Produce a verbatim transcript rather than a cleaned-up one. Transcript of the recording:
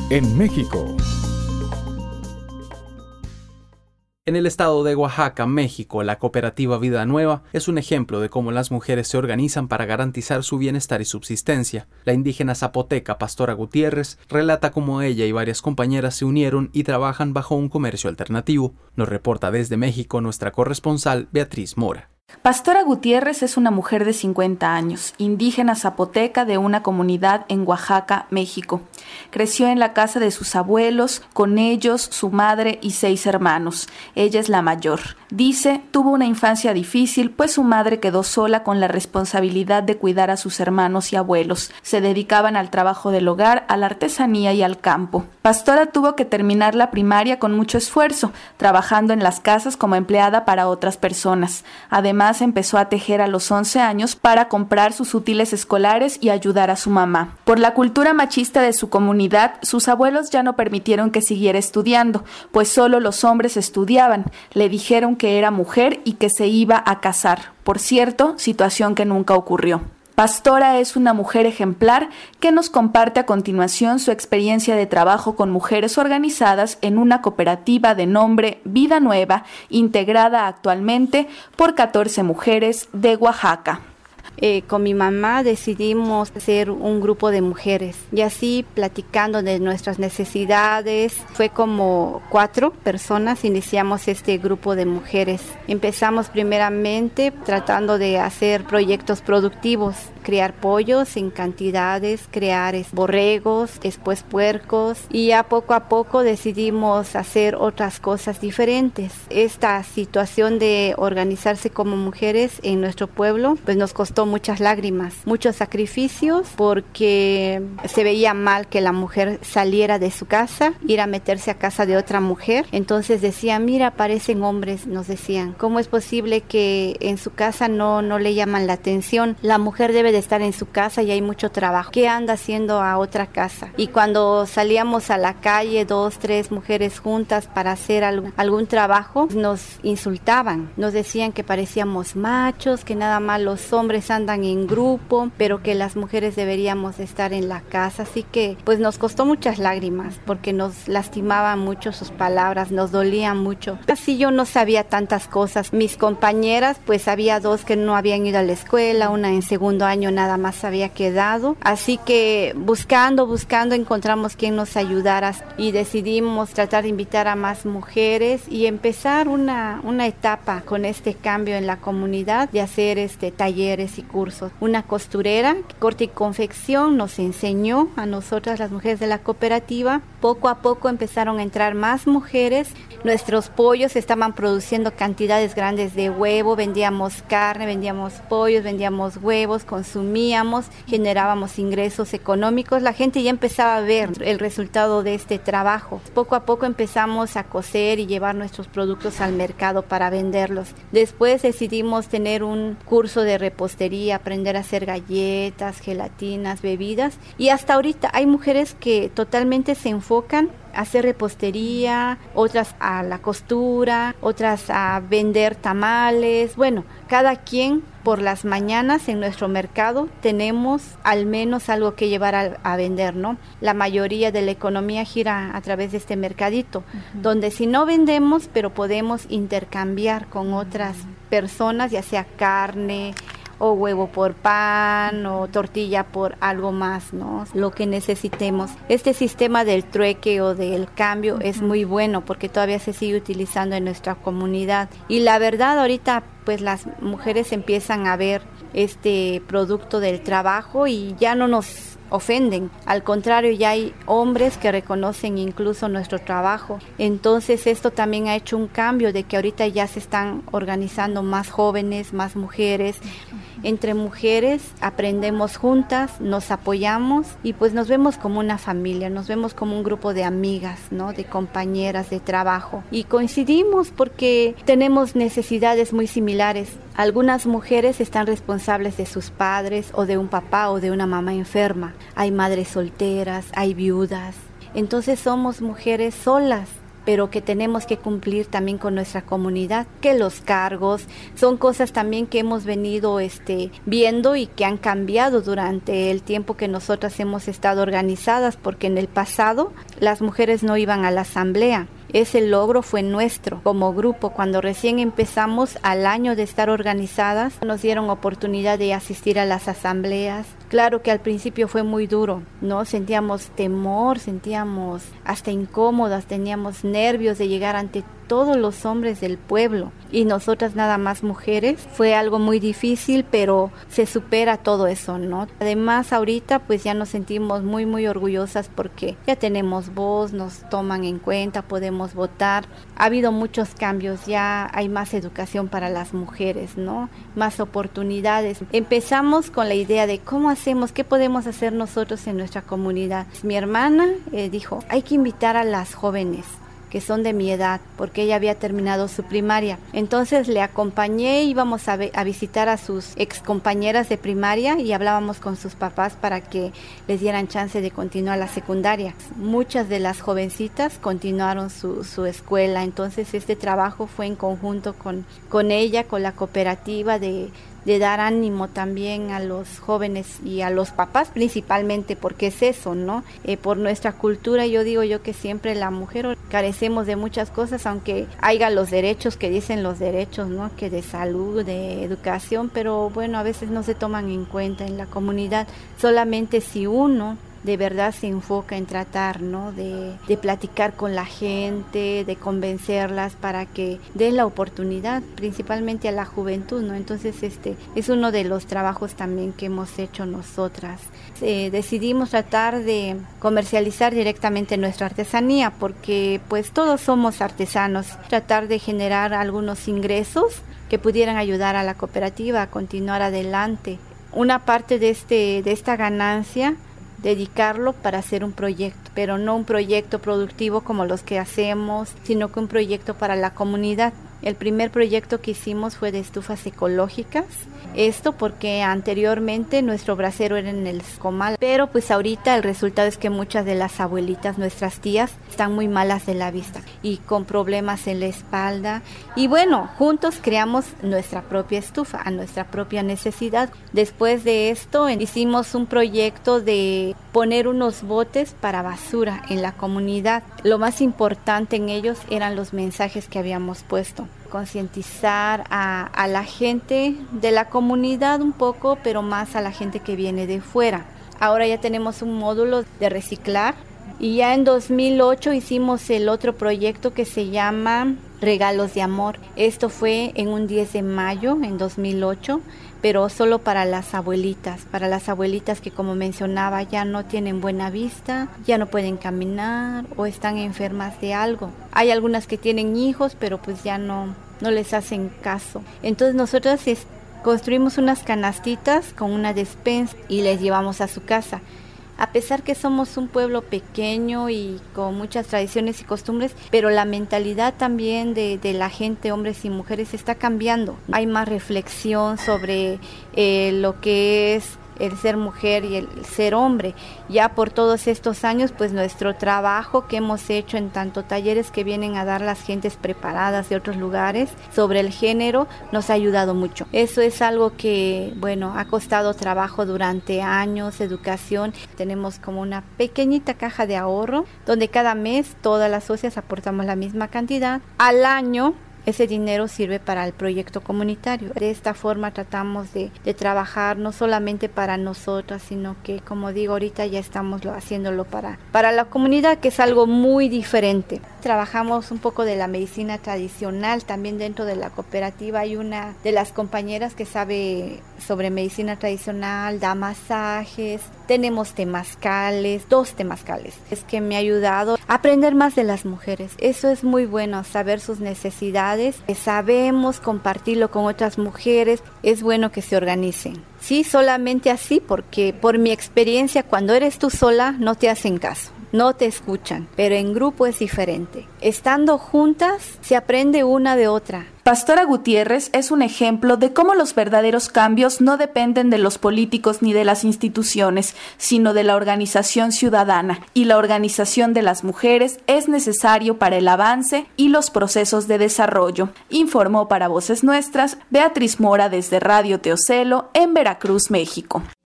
en México. En el estado de Oaxaca, México, la cooperativa Vida Nueva es un ejemplo de cómo las mujeres se organizan para garantizar su bienestar y subsistencia. La indígena zapoteca Pastora Gutiérrez relata cómo ella y varias compañeras se unieron y trabajan bajo un comercio alternativo. Nos reporta desde México nuestra corresponsal Beatriz Mora. Pastora Gutiérrez es una mujer de cincuenta años, indígena zapoteca de una comunidad en Oaxaca, México. Creció en la casa de sus abuelos, con ellos, su madre y seis hermanos. Ella es la mayor. Dice, tuvo una infancia difícil, pues su madre quedó sola con la responsabilidad de cuidar a sus hermanos y abuelos. Se dedicaban al trabajo del hogar, a la artesanía y al campo. Pastora tuvo que terminar la primaria con mucho esfuerzo, trabajando en las casas como empleada para otras personas. Además, empezó a tejer a los once años para comprar sus útiles escolares y ayudar a su mamá. Por la cultura machista de su comunidad, sus abuelos ya no permitieron que siguiera estudiando, pues solo los hombres estudiaban. Le dijeron que era mujer y que se iba a casar. Por cierto, situación que nunca ocurrió. Pastora es una mujer ejemplar que nos comparte a continuación su experiencia de trabajo con mujeres organizadas en una cooperativa de nombre Vida Nueva, integrada actualmente por catorce mujeres de Oaxaca. Eh, con mi mamá decidimos ser un grupo de mujeres y así platicando de nuestras necesidades, fue como cuatro personas, iniciamos este grupo de mujeres. Empezamos primeramente tratando de hacer proyectos productivos, criar pollos en cantidades, crear borregos, después puercos y ya poco a poco decidimos hacer otras cosas diferentes. Esta situación de organizarse como mujeres en nuestro pueblo pues nos costó muchas lágrimas, muchos sacrificios porque se veía mal que la mujer saliera de su casa, ir a meterse a casa de otra mujer. Entonces decían, mira, parecen hombres, nos decían. ¿Cómo es posible que en su casa no, no le llaman la atención? La mujer debe de estar en su casa y hay mucho trabajo. ¿Qué anda haciendo a otra casa? Y cuando salíamos a la calle, dos, tres mujeres juntas para hacer algún, algún trabajo, nos insultaban. Nos decían que parecíamos machos, que nada más los hombres andan en grupo, pero que las mujeres deberíamos estar en la casa. Así que pues nos costó muchas lágrimas porque nos lastimaban mucho sus palabras, nos dolían mucho. Así yo no sabía tantas cosas. Mis compañeras, pues había dos que no habían ido a la escuela, una en segundo año nada más había quedado. Así que buscando, buscando encontramos quien nos ayudara y decidimos tratar de invitar a más mujeres y empezar una, una etapa con este cambio en la comunidad de hacer este talleres y cursos. Una costurera, corte y confección, nos enseñó a nosotras las mujeres de la cooperativa. Poco a poco empezaron a entrar más mujeres. Nuestros pollos estaban produciendo cantidades grandes de huevo, vendíamos carne, vendíamos pollos, vendíamos huevos, consumíamos, generábamos ingresos económicos. La gente ya empezaba a ver el resultado de este trabajo. Poco a poco empezamos a coser y llevar nuestros productos al mercado para venderlos. Después decidimos tener un curso de repostería, aprender a hacer galletas, gelatinas, bebidas. Y hasta ahorita hay mujeres que totalmente se enfocan a hacer repostería, otras a la costura, otras a vender tamales. Bueno, cada quien por las mañanas en nuestro mercado tenemos al menos algo que llevar a, a vender, ¿no? La mayoría de la economía gira a través de este mercadito, uh-huh. donde si no vendemos, pero podemos intercambiar con uh-huh. otras personas, ya sea carne, o huevo por pan, o tortilla por algo más, ¿no? Lo que necesitemos. Este sistema del trueque o del cambio uh-huh. es muy bueno porque todavía se sigue utilizando en nuestra comunidad. Y la verdad, ahorita pues las mujeres empiezan a ver este producto del trabajo y ya no nos ofenden. Al contrario, ya hay hombres que reconocen incluso nuestro trabajo. Entonces esto también ha hecho un cambio de que ahorita ya se están organizando más jóvenes, más mujeres. Entre mujeres aprendemos juntas, nos apoyamos y pues nos vemos como una familia, nos vemos como un grupo de amigas, ¿no? De compañeras de trabajo. Y coincidimos porque tenemos necesidades muy similares. Algunas mujeres están responsables de sus padres o de un papá o de una mamá enferma. Hay madres solteras, hay viudas. Entonces somos mujeres solas pero que tenemos que cumplir también con nuestra comunidad, que los cargos son cosas también que hemos venido este, viendo y que han cambiado durante el tiempo que nosotras hemos estado organizadas, porque en el pasado las mujeres no iban a la asamblea. Ese logro fue nuestro como grupo. Cuando recién empezamos, al año de estar organizadas, nos dieron oportunidad de asistir a las asambleas. Claro que al principio fue muy duro, ¿no? Sentíamos temor, sentíamos hasta incómodas, teníamos nervios de llegar ante todos los hombres del pueblo y nosotras nada más mujeres. Fue algo muy difícil, pero se supera todo eso, ¿no? Además, ahorita pues ya nos sentimos muy, muy orgullosas porque ya tenemos voz, nos toman en cuenta, podemos votar. Ha habido muchos cambios, ya hay más educación para las mujeres, ¿no? Más oportunidades. Empezamos con la idea de cómo hacemos, qué podemos hacer nosotros en nuestra comunidad. Mi hermana eh, dijo, hay que invitar a las jóvenes que son de mi edad, porque ella había terminado su primaria. Entonces le acompañé, íbamos a, ve- a visitar a sus ex compañeras de primaria y hablábamos con sus papás para que les dieran chance de continuar la secundaria. Muchas de las jovencitas continuaron su, su escuela, entonces este trabajo fue en conjunto con, con ella, con la cooperativa de de dar ánimo también a los jóvenes y a los papás principalmente, porque es eso, ¿no? Eh, por nuestra cultura, yo digo yo que siempre la mujer carecemos de muchas cosas, aunque haya los derechos que dicen los derechos, ¿no? Que de salud, de educación, pero bueno, a veces no se toman en cuenta en la comunidad, solamente si uno de verdad se enfoca en tratar, ¿no? De, de platicar con la gente, de convencerlas para que den la oportunidad, principalmente a la juventud, ¿no? Entonces este es uno de los trabajos también que hemos hecho nosotras. Eh, decidimos tratar de comercializar directamente nuestra artesanía porque pues todos somos artesanos, tratar de generar algunos ingresos que pudieran ayudar a la cooperativa a continuar adelante. Una parte de este de esta ganancia dedicarlo para hacer un proyecto, pero no un proyecto productivo como los que hacemos, sino que un proyecto para la comunidad. El primer proyecto que hicimos fue de estufas ecológicas, esto porque anteriormente nuestro brasero era en el comal, pero pues ahorita el resultado es que muchas de las abuelitas, nuestras tías, están muy malas de la vista y con problemas en la espalda, y bueno, juntos creamos nuestra propia estufa a nuestra propia necesidad. Después de esto hicimos un proyecto de poner unos botes para basura en la comunidad. Lo más importante en ellos eran los mensajes que habíamos puesto. Concientizar a, a la gente de la comunidad un poco, pero más a la gente que viene de fuera. Ahora ya tenemos un módulo de reciclar y ya en dos mil ocho hicimos el otro proyecto que se llama Regalos de Amor. Esto fue en un diez de mayo en dos mil ocho, pero solo para las abuelitas, para las abuelitas que, como mencionaba, ya no tienen buena vista, ya no pueden caminar o están enfermas de algo. Hay algunas que tienen hijos, pero pues ya no, no les hacen caso. Entonces nosotros es, construimos unas canastitas con una despensa y les llevamos a su casa. A pesar que somos un pueblo pequeño y con muchas tradiciones y costumbres, pero la mentalidad también de, de la gente, hombres y mujeres, está cambiando. Hay más reflexión sobre eh, lo que es el ser mujer y el ser hombre. Ya por todos estos años, pues nuestro trabajo que hemos hecho en tanto talleres que vienen a dar las gentes preparadas de otros lugares sobre el género, nos ha ayudado mucho. Eso es algo que, bueno, ha costado trabajo durante años, educación. Tenemos como una pequeñita caja de ahorro, donde cada mes todas las socias aportamos la misma cantidad. Al año, ese dinero sirve para el proyecto comunitario. De esta forma tratamos de, de trabajar no solamente para nosotras, sino que, como digo, ahorita ya estamos haciéndolo para, para la comunidad, que es algo muy diferente. Trabajamos un poco de la medicina tradicional. También dentro de la cooperativa hay una de las compañeras que sabe sobre medicina tradicional, da masajes. Tenemos temazcales, dos temazcales. Es que me ha ayudado a aprender más de las mujeres. Eso es muy bueno, saber sus necesidades. Sabemos compartirlo con otras mujeres. Es bueno que se organicen. Sí, solamente así, porque por mi experiencia, cuando eres tú sola, no te hacen caso. no te escuchan, pero en grupo es diferente. Estando juntas, se aprende una de otra. Pastora Gutiérrez es un ejemplo de cómo los verdaderos cambios no dependen de los políticos ni de las instituciones, sino de la organización ciudadana, y la organización de las mujeres es necesario para el avance y los procesos de desarrollo. Informó para Voces Nuestras Beatriz Mora desde Radio Teocelo en Veracruz, México.